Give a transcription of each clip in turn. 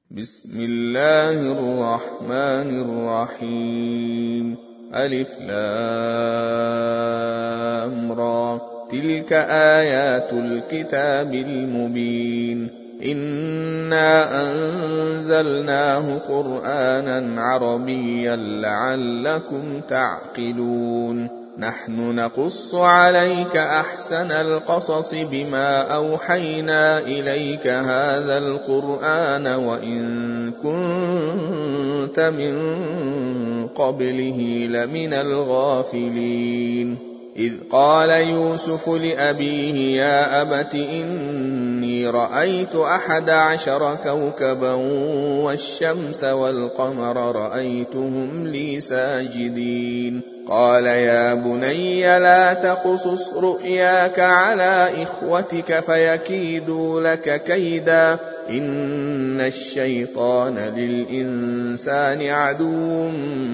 بسم الله الرحمن الرحيم. ألف لام را. تلك آيات الكتاب المبين. إنا أنزلناه قرآنا عربيا لعلكم تعقلون. نحن نقص عليك أحسن القصص بما أوحينا إليك هذا القرآن وإن كنت من قبله لمن الغافلين. إذ قال يوسف لأبيه يا أبت إني رأيت 11 كوكبا والشمس والقمر رأيتهم لي ساجدين. قال يا بني لا تقصص رؤياك على إخوتك فيكيدوا لك كيدا إن الشيطان للإنسان عدو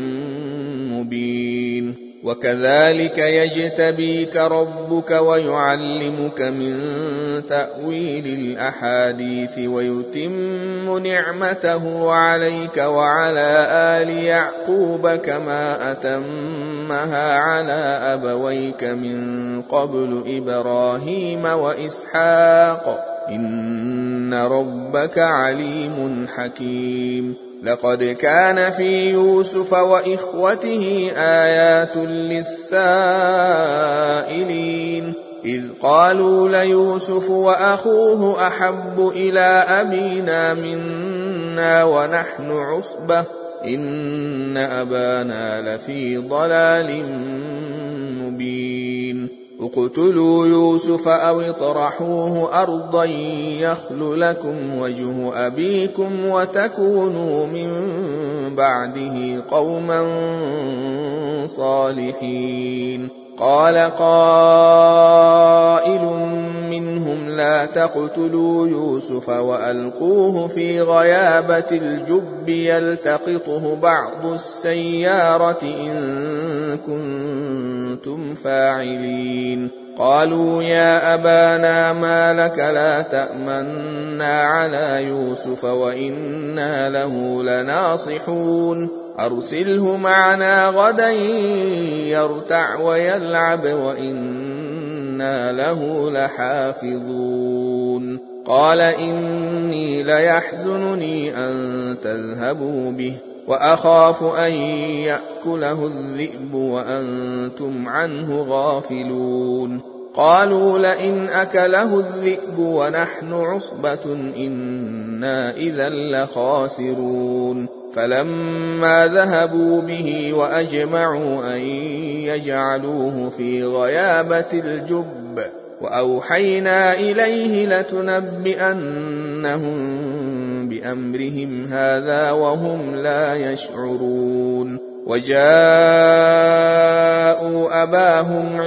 مبين. وكذلك يجتبيك ربك ويعلمك من تأويل الأحاديث ويتم نعمته عليك وعلى آل يعقوب كما أتمها على أبويك من قبل إبراهيم وإسحاق إن ربك عليم حكيم. لقد كان في يوسف وإخوته آيات للسائلين إذ قالوا ليوسف وأخوه أحب إلى أبينا منا ونحن عصبة إن أبانا لفي ضلال مبين. اقتلوا يوسف أو اطرحوه أرضا يخل لكم وجه أبيكم وتكونوا من بعده قوما صالحين. قال قائل منهم لا تقتلوا يوسف وألقوه في غيابة الجب يلتقطه بعض السيارة إن كنتم فاعلين. قالوا يا أبانا ما لك لا تأمنا على يوسف وإنا له لناصحون أرسله معنا غدا يرتع ويلعب وإنا له لحافظون. قال إني ليحزنني أن تذهبوا به وأخاف أن يأكله الذئب وأنتم عنه غافلون. قالوا لئن أكله الذئب ونحن عصبة إنا إذا لخاسرون. فلما ذهبوا به وأجمعوا أن يجعلوه في غيابة الجب وأوحينا إليه لتنبئنهم بأمرهم هذا وهم لا يشعرون. وجاءوا أباهم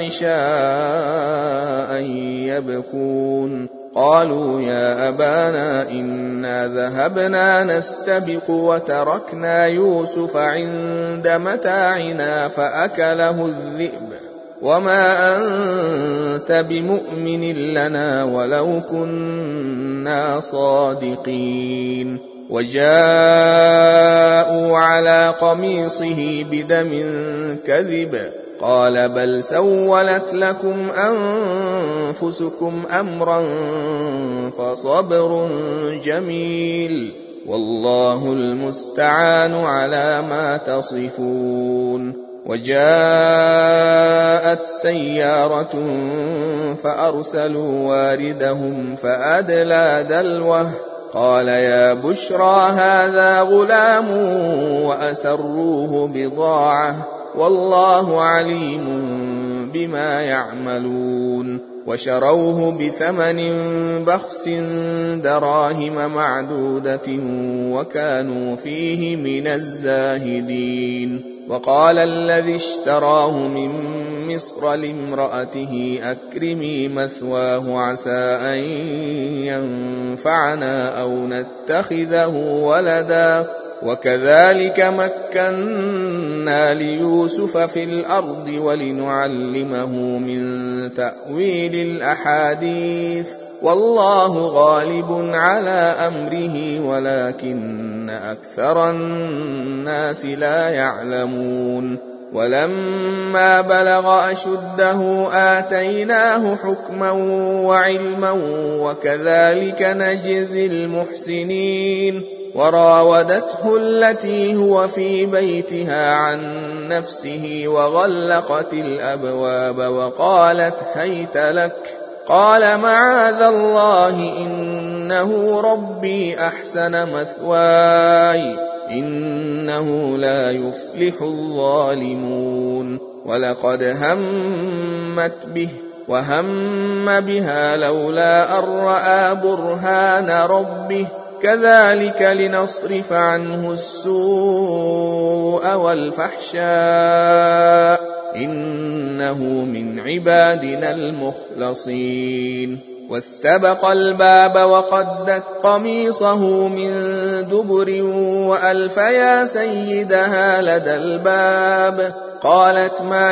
عشاء يبكون. قالوا يا أبانا إنا ذهبنا نستبق وتركنا يوسف عند متاعنا فأكله الذئب وما أنت بمؤمن لنا ولو كنا صادقين. وجاءوا على قميصه بدم كذب قال بل سولت لكم أنفسكم أمرا فصبر جميل والله المستعان على ما تصفون. وجاءت سيارة فأرسلوا واردهم فأدلى دلوه قال يا بشرى هذا غلام وأسروه بضاعة والله عليم بما يعملون. وشروه بثمن بخس دراهم معدودة وكانوا فيه من الزاهدين. وقال الذي اشتراه من مصر لامرأته أكرمي مثواه عسى أن ينفعنا أو نتخذه ولدا وكذلك مكنا ليوسف في الأرض ولنعلمه من تأويل الأحاديث والله غالب على أمره ولكن أكثر الناس لا يعلمون ولما بلغ أشده آتيناه حكما وعلما وكذلك نجزي المحسنين وراودته التي هو في بيتها عن نفسه وغلقت الأبواب وقالت هيت لك قال معاذ الله إنه ربي أحسن مثواي إنه لا يفلح الظالمون ولقد همت به وهم بها لولا أن رأى برهان ربه كذلك لنصرف عنه السوء والفحشاء إنه من عبادنا المخلصين واستبق الباب وقدت قميصه من دبر وألف يا سيدها لدى الباب قالت ما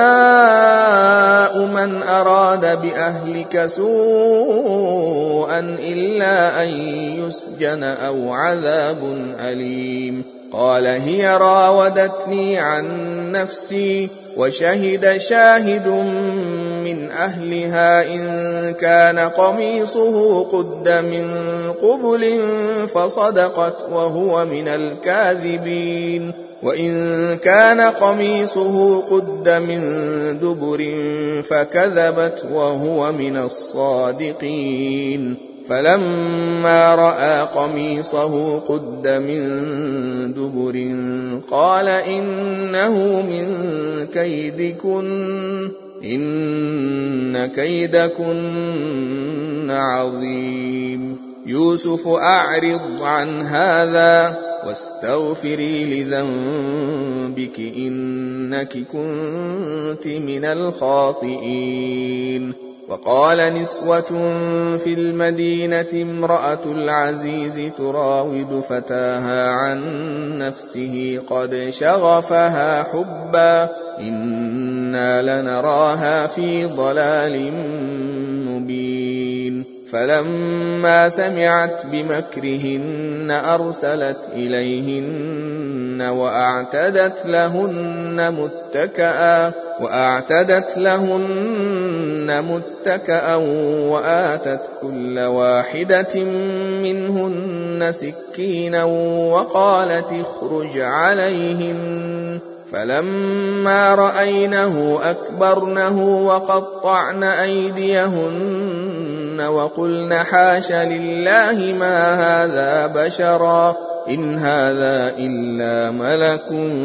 جزاء من أراد بأهلك سوءا إلا أن يسجن أو عذاب أليم قال هي راودتني عن نفسي وشهد شاهد من أهلها إن كان قميصه قد من قبل فصدقت وهو من الكاذبين وإن كان قميصه قد من دبر فكذبت وهو من الصادقين فلما رأى قميصه قد من دبر قال إنه من كيدكن إن كيدكن عظيم يوسف أعرض عن هذا واستغفري لذنبك إنك كنت من الخاطئين وقال نسوة في المدينة امرأة العزيز تراود فتاها عن نفسه قد شغفها حبا إنا لنراها في ضلال مبين فلما سمعت بمكرهن أرسلت إليهن وأعتدت لهن متكأ وآتت كل واحدة منهن سكينا وقالت اخرج عليهن فلما رأينه أكبرنه وقطعن أيديهن وقلن حاش لله ما هذا بشرا إن هذا إلا ملك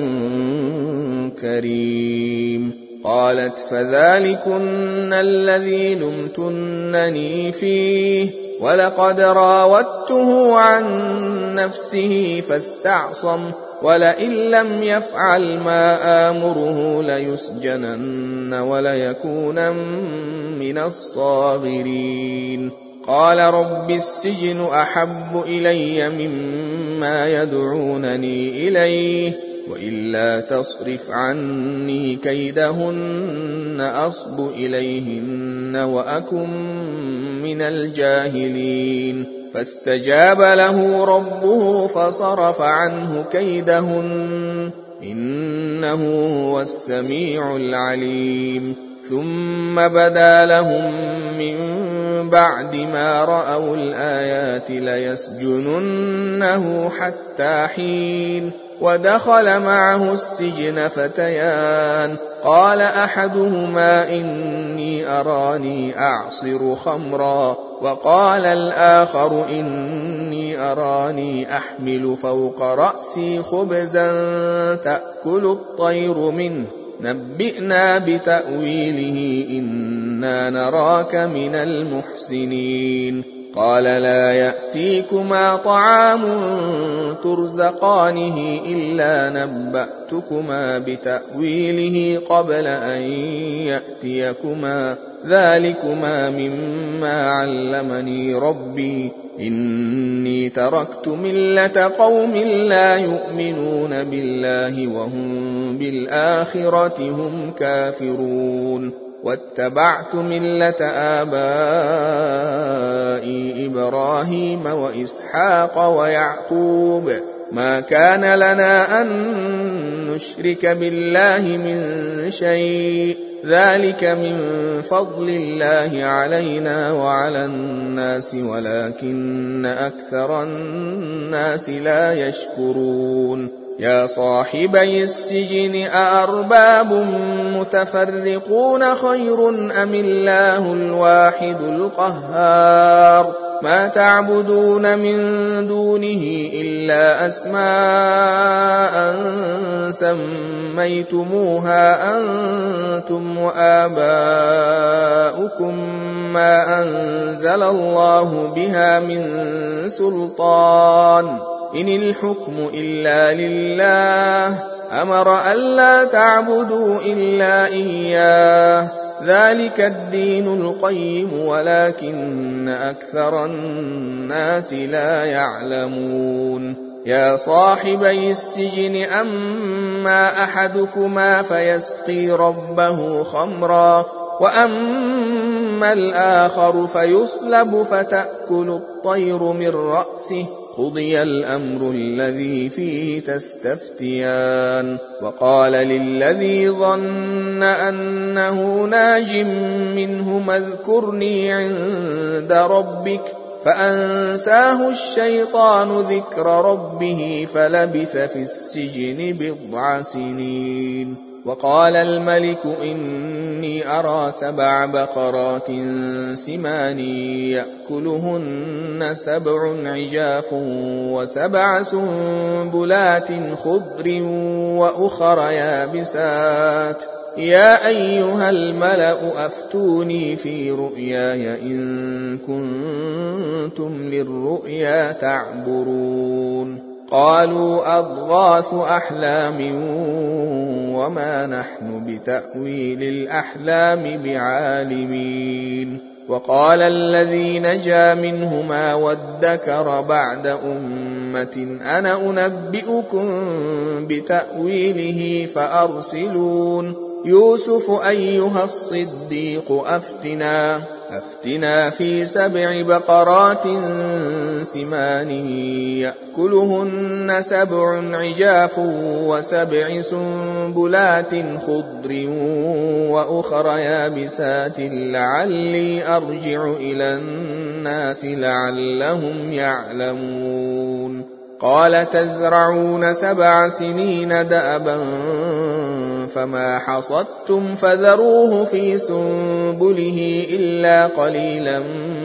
كريم قالت فذلكن الذي لمتنني فيه ولقد راودته عن نفسه فاستعصم ولئن لم يفعل ما آمره ليسجنن وليكونن من الصاغرين قال رب السجن أحب إلي مما يدعونني إليه وإلا تصرف عني كيدهن أصب إليهن وأكن من الجاهلين فاستجاب له ربه فصرف عنه كيدهن إنه هو السميع العليم ثم بدا لهم من بعد ما رأوا الآيات ليسجننه حتى حين ودخل معه السجن فتيان قال أحدهما إني أراني أعصر خمرا وقال الآخر إني أراني أحمل فوق رأسي خبزا تأكل الطير منه نبئنا بتأويله إنا نراك من المحسنين قال لا يأتيكما طعام ترزقانه إلا نبأتكما بتأويله قبل أن يأتيكما ذلكما مما علمني ربي إني تركت ملة قوم لا يؤمنون بالله وهم بالآخرة هم كافرون واتبعت ملة آبائي إبراهيم وإسحاق ويعقوب ما كان لنا أن نشرك بالله من شيء ذلك من فضل الله علينا وعلى الناس ولكن أكثر الناس لا يشكرون يا صاحبي السجن أأرباب متفرقون خير أم الله الواحد القهار ما تعبدون من دونه إلا أسماء سميتموها أنتم وآباؤكم ما أنزل الله بها من سلطان إن الحكم إلا لله أمر ألا تعبدوا إلا إياه ذلك الدين القيم ولكن أكثر الناس لا يعلمون يا صاحبي السجن أما أحدكما فيسقي ربه خمرا وأما الآخر فيصلب فتأكل الطير من رأسه قضي الأمر الذي فيه تستفتيان وقال للذي ظن أنه ناج منهما اذكرني عند ربك فأنساه الشيطان ذكر ربه فلبث في السجن 9 سنين وقال الملك إني أرى 7 بقرات سمان يأكلهن 7 عجاف و7 سنبلات خضر وأخر يابسات يا أيها الملأ أفتوني في رؤياي إن كنتم للرؤيا تعبرون قالوا أضغاث أحلام وما نحن بتأويل الأحلام بعالمين وقال الذي نجا منهما وادكر بعد أمة أنا أنبئكم بتأويله فأرسلون يوسف أيها الصديق أفتنا في 7 بقرات سمان يأكلهن 7 عجاف و7 سنبلات خضر وأخر يابسات لعلي أرجع إلى الناس لعلهم يعلمون قال تزرعون 7 سنين دأبا فما حصدتم فذروه في سنبله إلا قليلا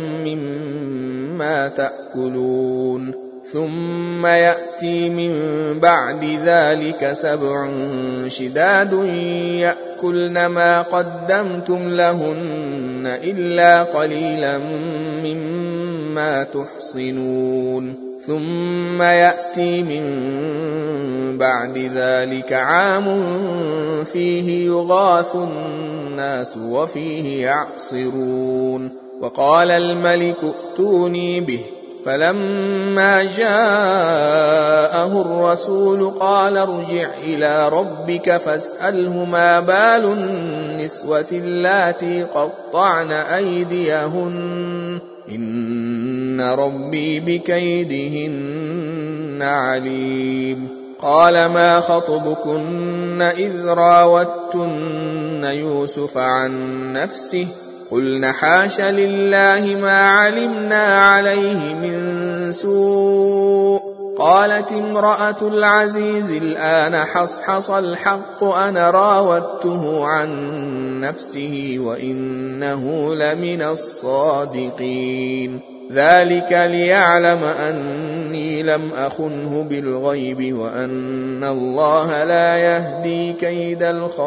مما تأكلون ثم يأتي من بعد ذلك 7 شداد يأكلن ما قدمتم لهن إلا قليلا مما تحصنون ثم يأتي من بعد ذلك عام فيه يغاث الناس وفيه يعصرون وقال الملك ائتوني به فلما جاءه الرسول قال ارجع إلى ربك فاسأله ما بال النسوة اللاتي قطعن أيديهن إن ربي بكيدهن عليم قال ما خطبكن إذ راوتن يوسف عن نفسه قلن حاش لله ما علمنا عليه من سوء قالت امرأة العزيز الآن حصحص الحق أنا راودته عن نفسه وإنه لمن الصادقين ذلك ليعلم أني لم أخنه بالغيب وأن الله لا يهدي كيد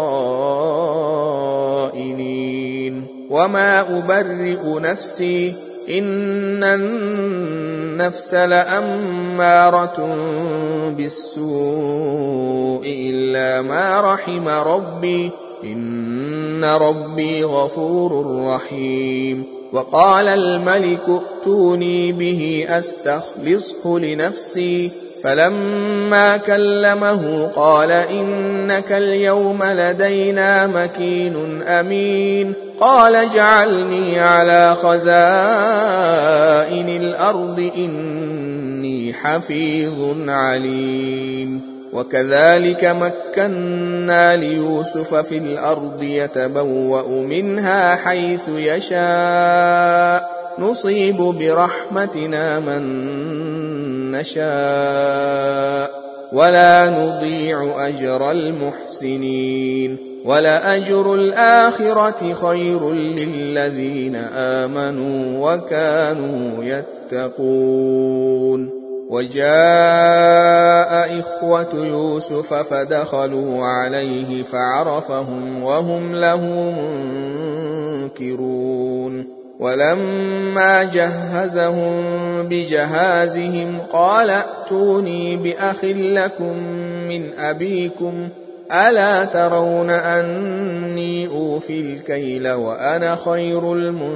الخائنين وما أبرئ نفسي إن النفس لأمارة بالسوء إلا ما رحم ربي إن ربي غفور رحيم وقال الملك ائتوني به أستخلصه لنفسي فلما كلمه قال إنك اليوم لدينا مكين أمين قال اجعلني على خزائن الأرض إني حفيظ عليم وكذلك مكنا ليوسف في الأرض يتبوأ منها حيث يشاء نصيب برحمتنا من نشاء ولا نضيع أجر المحسنين ولأجر الآخرة خير للذين آمنوا وكانوا يتقون وجاء إخوة يوسف فدخلوا عليه فعرفهم وهم له منكرون ولما جهزهم بجهازهم قال ائتوني بأخ لكم من أبيكم ألا ترون أني أوفي الكيل وأنا خير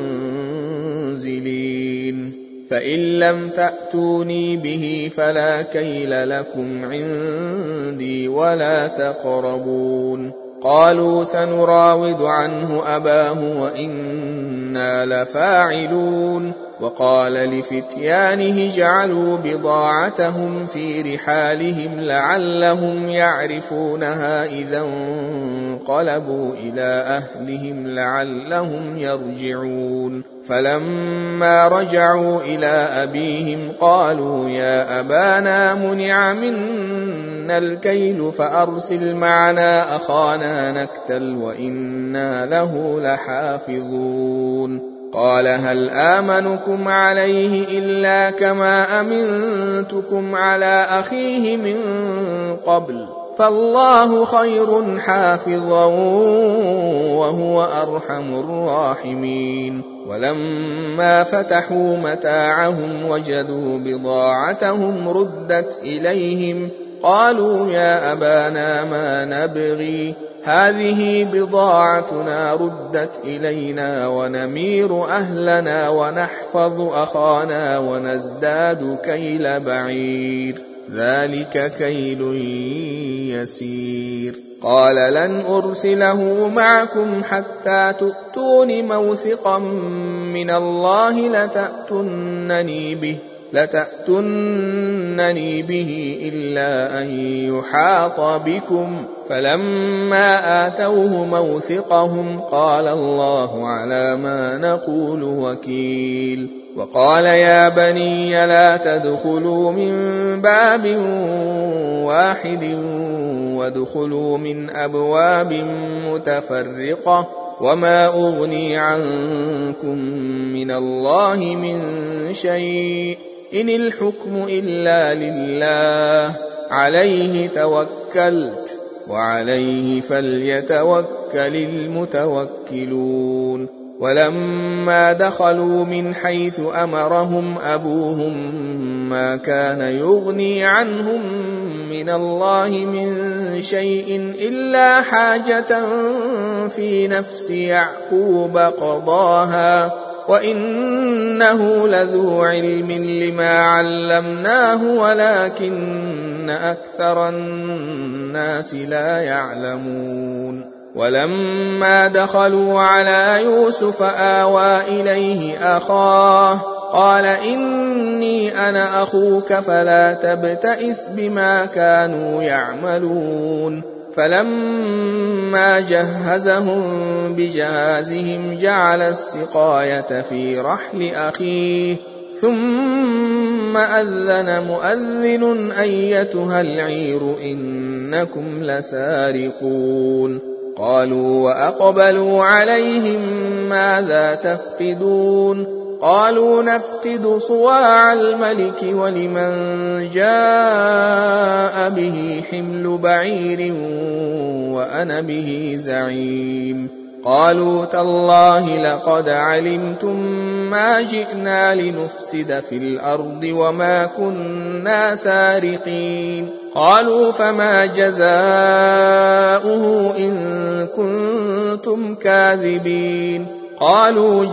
المنزلين فإن لم تأتوني به فلا كيل لكم عندي ولا تقربون قالوا سنراود عنه أباه وإنا لفاعلون وقال لفتيانه اجعلوا بضاعتهم في رحالهم لعلهم يعرفونها إذا انقلبوا إلى أهلهم لعلهم يرجعون فلما رجعوا إلى أبيهم قالوا يا أبانا منع منا الكيل فأرسل معنا أخانا نكتل وإنا له لحافظون قال هل آمنكم عليه إلا كما أمنتكم على أخيه من قبل فالله خير حافظا وهو أرحم الراحمين ولما فتحوا متاعهم وجدوا بضاعتهم ردت إليهم قالوا يا أبانا ما نبغي هذه بضاعتنا ردت إلينا ونمير أهلنا ونحفظ أخانا ونزداد كيل بعير ذلك كيل يسير قال لن أرسله معكم حتى تؤتون موثقا من الله لتأتنني به إلا أن يحاط بكم فلما آتوه موثقهم قال الله على ما نقول وكيل وقال يا بني لا تدخلوا من باب واحد وادخلوا من أبواب متفرقة وما أغني عنكم من الله من شيء إن الحكم إلا لله عليه توكلت وعليه فليتوكل المتوكلون ولما دخلوا من حيث أمرهم أبوهم ما كان يغني عنهم من الله من شيء إلا حاجة في نفس يعقوب قضاها وإنه لذو علم لما علمناه ولكن أكثر الناس لا يعلمون ولما دخلوا على يوسف آوى إليه أخاه قال إني أنا أخوك فلا تبتئس بما كانوا يعملون فلما جهزهم بجهازهم جعل السقاية في رحل أخيه ثم أذن مؤذن أيتها العير إنكم لسارقون قالوا وأقبلوا عليهم ماذا تفقدون قالوا نفقد صواع الملك ولمن جاء به حمل بعير وأنا به زعيم قالوا تالله لقد علمتم ما جئنا لنفسد في الأرض وما كنا سارقين قالوا فما جزاؤه إن كنتم كاذبين قالوا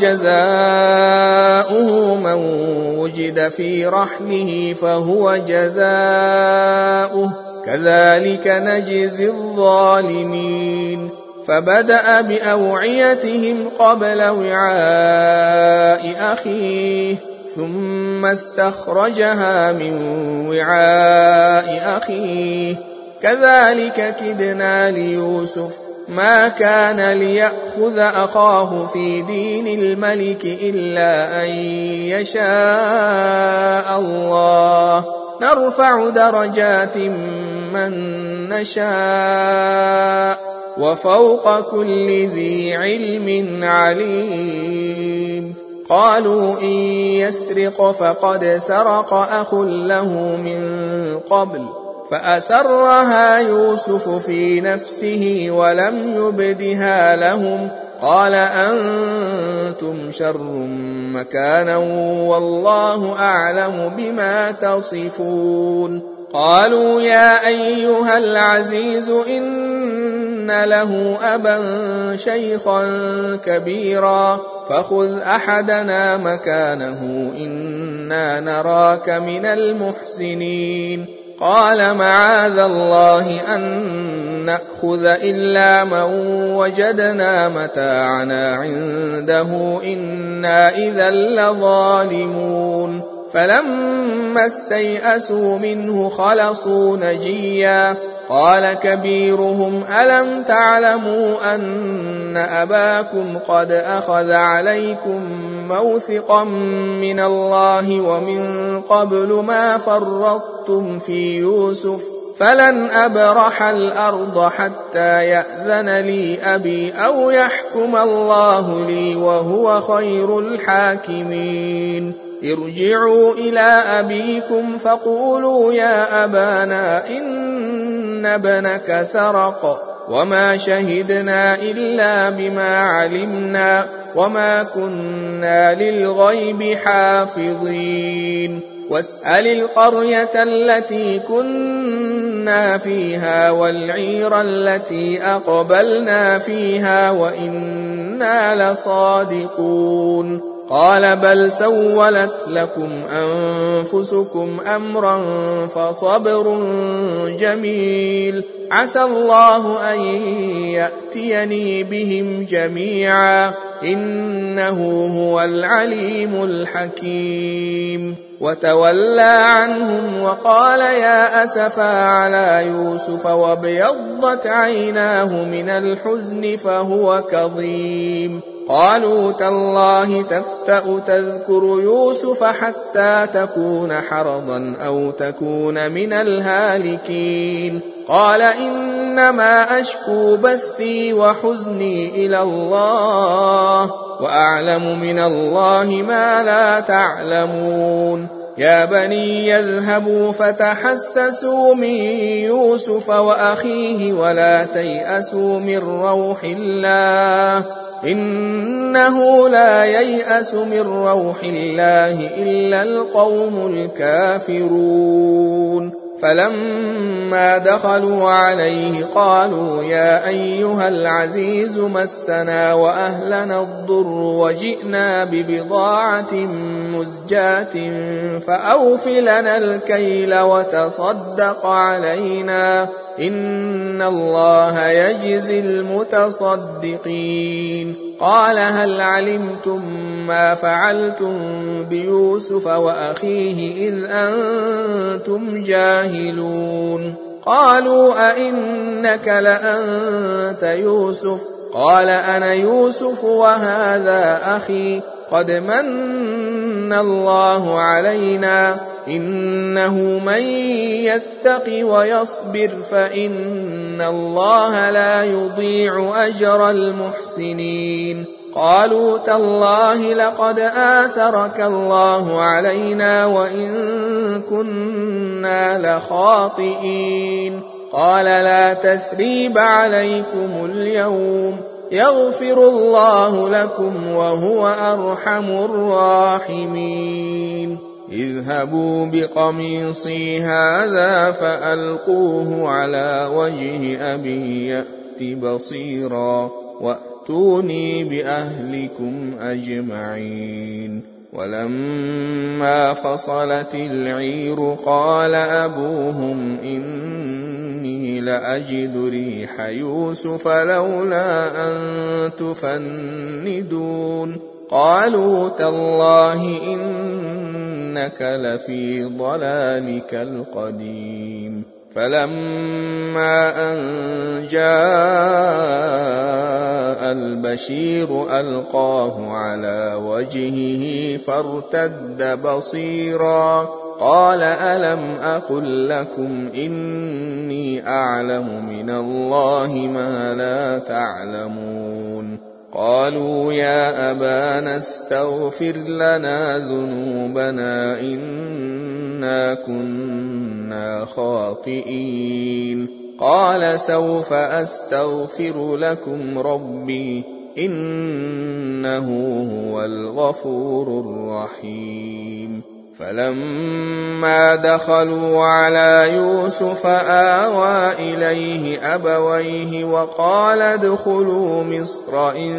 جزاؤه من وجد في رحله فهو جزاؤه كذلك نجزي الظالمين فبدأ بأوعيتهم قبل وعاء أخيه ثم استخرجها من وعاء أخيه كذلك كدنا ليوسف ما كان ليأخذ أخاه في دين الملك إلا أن يشاء الله نرفع درجات من نشاء وفوق كل ذي علم عليم قالوا إن يسرق فقد سرق أخ له من قبل فأسرها يوسف في نفسه ولم يبدها لهم قال أنتم شر مكانا والله أعلم بما تصفون قالوا يا أيها العزيز إن له أبا شيخا كبيرا فخذ أحدنا مكانه إنا نراك من المحسنين قال معاذ الله أن نأخذ إلا من وجدنا متاعنا عنده إنا إذا لظالمون فلما استيئسوا منه خلصوا نجيا قال كبيرهم ألم تعلموا أن أباكم قد أخذ عليكم موثقا من الله ومن قبل ما فرطتم في يوسف فلن أبرح الأرض حتى يأذن لي أبي أو يحكم الله لي وهو خير الحاكمين ارجعوا إلى أبيكم فقولوا يا أبانا إن ابنك سرق وما شهدنا إلا بما علمنا وما كنا للغيب حافظين واسأل القرية التي كنا فيها والعير التي أقبلنا فيها وإنا لصادقون قال بل سولت لكم أنفسكم أمرا فصبر جميل عسى الله أن يأتيني بهم جميعا إنه هو العليم الحكيم وتولى عنهم وقال يا أسفا على يوسف وابيضت عيناه من الحزن فهو كظيم قالوا تالله تفتأ تذكر يوسف حتى تكون حرضا أو تكون من الهالكين قال إنما أشكو بثي وحزني إلى الله وأعلم من الله ما لا تعلمون يا بني يذهبوا فتحسسوا من يوسف وأخيه ولا تيأسوا من روح الله إنه لا ييأس من روح الله إلا القوم الكافرون فلما دخلوا عليه قالوا يا أيها العزيز مسنا وأهلنا الضر وجئنا ببضاعة مزجاة فأوف لنا الكيل وتصدق علينا إن الله يجزي المتصدقين قال هل علمتم ما فعلتم بيوسف وأخيه إذ أنتم جاهلون قالوا أئنك لأنت يوسف قال أنا يوسف وهذا أخي قد من الله علينا إنه من يتق ويصبر فإن الله لا يضيع أجر المحسنين قالوا تالله لقد آثرك الله علينا وإن كنا لخاطئين قال لا تثريب عليكم اليوم يغفر الله لكم وهو أرحم الراحمين اذهبوا بقميصي هذا فألقوه على وجه أبي يأت بصيرا وَأْتُونِي بِأَهْلِكُمْ أَجْمَعِينَ وَلَمَّا فَصَلَتِ الْعِيرُ قَالَ أَبُوهُمْ إِنِّي لَأَجِدُ رِيحَ يُوسُفَ لَوْلَا أَن تُفَنِّدُونِ قَالُوا تَاللَّهِ إِنَّكَ لَفِي ضَلَالِكَ الْقَدِيمِ فَلَمَّا أَن جَاءَ الْبَشِيرُ أَلْقَاهُ عَلَى وَجْهِهِ فَارْتَدَّ بَصِيرًا قَالَ أَلَمْ أَقُل لَّكُمْ إِنِّي أَعْلَمُ مِنَ اللَّهِ مَا لَا تَعْلَمُونَ قَالُوا يَا أَبَانَا اسْتَغْفِرْ لَنَا ذُنُوبَنَا إِنَّا كُنَّا خَاطِئِينَ قَالَ سَوْفَ أَسْتَغْفِرُ لَكُمْ رَبِّي إِنَّهُ هُوَ الْغَفُورُ الرَّحِيمُ فَلَمَّا دَخَلُوا عَلَى يُوسُفَ آوَى إِلَيْهِ أَبَوَيْهِ وَقَالَ ادْخُلُوا مِصْرَ إِن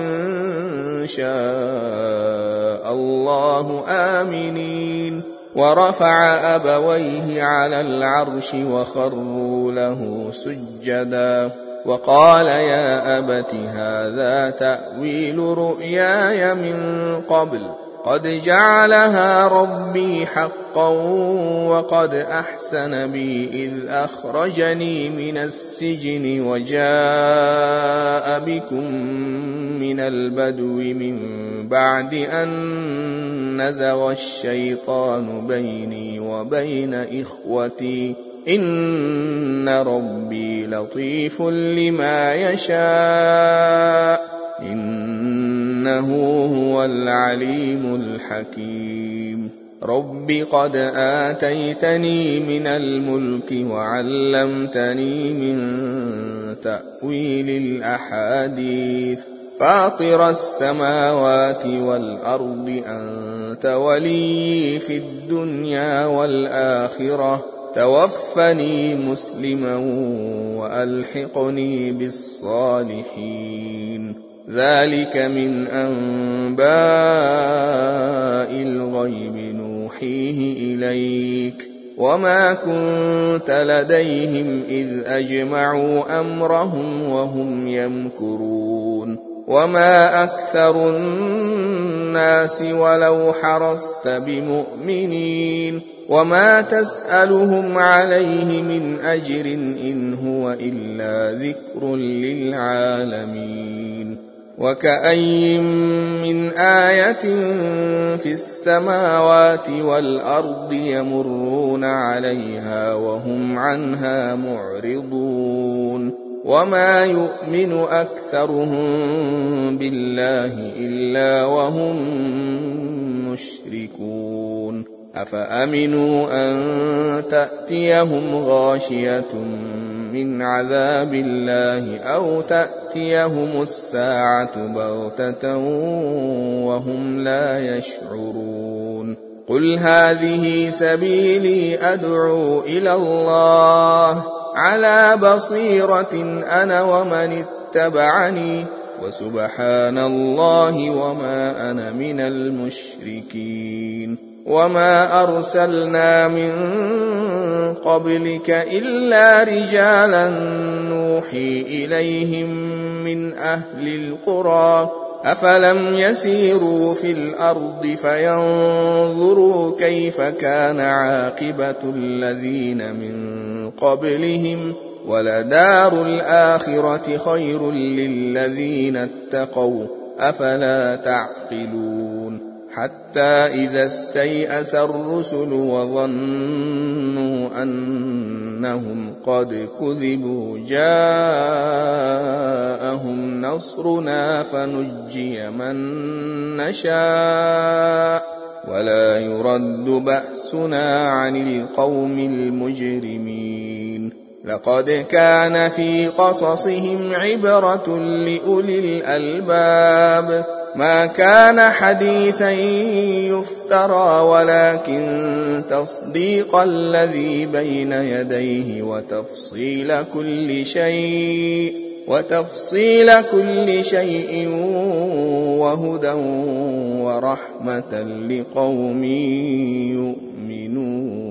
شَاءَ اللَّهُ آمِنِينَ وَرَفَعَ أَبَوَيْهِ عَلَى الْعَرْشِ وَخَرُّوا لَهُ سُجَّدًا وَقَالَ يَا أَبَتِ هَذَا تَأْوِيلُ رُؤْيَايَ مِن قَبْلُ قَدْ جَعَلَهَا رَبِّي حَقًّا وَقَدْ أَحْسَنَ بِي إِذْ أَخْرَجَنِي مِنَ السِّجْنِ وَجَاءَ بِكُم مِّنَ الْبَدْوِ مِن بَعْدِ أَن نَّزَغَ الشَّيْطَانُ بَيْنِي وَبَيْنَ إِخْوَتِي إِنَّ رَبِّي لَطِيفٌ لِّمَا يَشَاءُ إِنَّهُ هُوَ الْعَلِيمُ الْحَكِيمُ رَبِّ قَدْ آتَيْتَنِي مِنَ الْمُلْكِ وَعَلَّمْتَنِي مِن تَأْوِيلِ الْأَحَادِيثِ فَاطِرَ السَّمَاوَاتِ وَالْأَرْضِ أَنتَ وَلِيِّي فِي الدُّنْيَا وَالْآخِرَةِ تَوَفَّنِي مُسْلِمًا وَأَلْحِقْنِي بِالصَّالِحِينَ ذَلِكَ مِنْ أَنبَاءِ الْغَيْبِ نُوحِيهِ إِلَيْكَ وَمَا كُنْتَ لَدَيْهِمْ إِذْ أَجْمَعُوا أَمْرَهُمْ وَهُمْ يَمْكُرُونَ وَمَا أَكْثَرُ النَّاسِ وَلَوْ حَرَصْتَ بِمُؤْمِنِينَ وَمَا تَسْأَلُهُمْ عَلَيْهِ مِنْ أَجْرٍ إِنْ هُوَ إِلَّا ذِكْرٌ لِّلْعَالَمِينَ وَكَأَيِّن مِّنْ آيَةٍ فِي السَّمَاوَاتِ وَالْأَرْضِ يَمُرُّونَ عَلَيْهَا وَهُمْ عَنْهَا مُعْرِضُونَ وَمَا يُؤْمِنُ أَكْثَرُهُم بِاللَّهِ إِلَّا وَهُم مُّشْرِكُونَ أَفَأَمِنُوا أَن تَأْتِيَهُمْ غَاشِيَةٌ مِّنْ عَذَابِ اللَّهِ أَوْ تَأْتِيَهُمُ السَّاعَةُ بَغْتَةً وَهُمْ لَا يَشْعُرُونَ قُلْ هَٰذِهِ سَبِيلِي أَدْعُو إِلَى اللَّهِ عَلَىٰ بَصِيرَةٍ أَنَا وَمَنِ اتَّبَعَنِي وَسُبْحَانَ اللَّهِ وَمَا أَنَا مِنَ الْمُشْرِكِينَ وَمَا أَرْسَلْنَا مِن قَبْلِكَ إِلَّا رِجَالًا نُّوحِي إِلَيْهِم مِّنْ أَهْلِ الْقُرَىٰ أَفَلَمْ يَسِيرُوا فِي الْأَرْضِ فَيَنظُرُوا كَيْفَ كَانَ عَاقِبَةُ الَّذِينَ مِن قَبْلِهِمْ وَلَدَارُ الْآخِرَةِ خَيْرٌ لِّلَّذِينَ اتَّقَوْا أَفَلَا تَعْقِلُونَ حَتَّىٰ إِذَا اسْتَيْأَسَ الرُّسُلُ وَظَنُّوا أَنَّهُمْ قَدْ كُذِبُوا جَاءَهُمْ نَصْرُنَا فَنُجِّيَ مَن نَّشَاءُ وَلَا يُرَدُّ بَأْسُنَا عَنِ الْقَوْمِ الْمُجْرِمِينَ لَقَدْ كَانَ فِي قَصَصِهِمْ عِبْرَةٌ لِّأُولِي الْأَلْبَابِ مَا كَانَ حَدِيثًا يُفْتَرَىٰ وَلَٰكِن تَصْدِيقَ الَّذِي بَيْنَ يَدَيْهِ وَتَفْصِيلَ كُلِّ شَيْءٍ وتفصيل كل شيء وهدى ورحمة لقوم يؤمنون.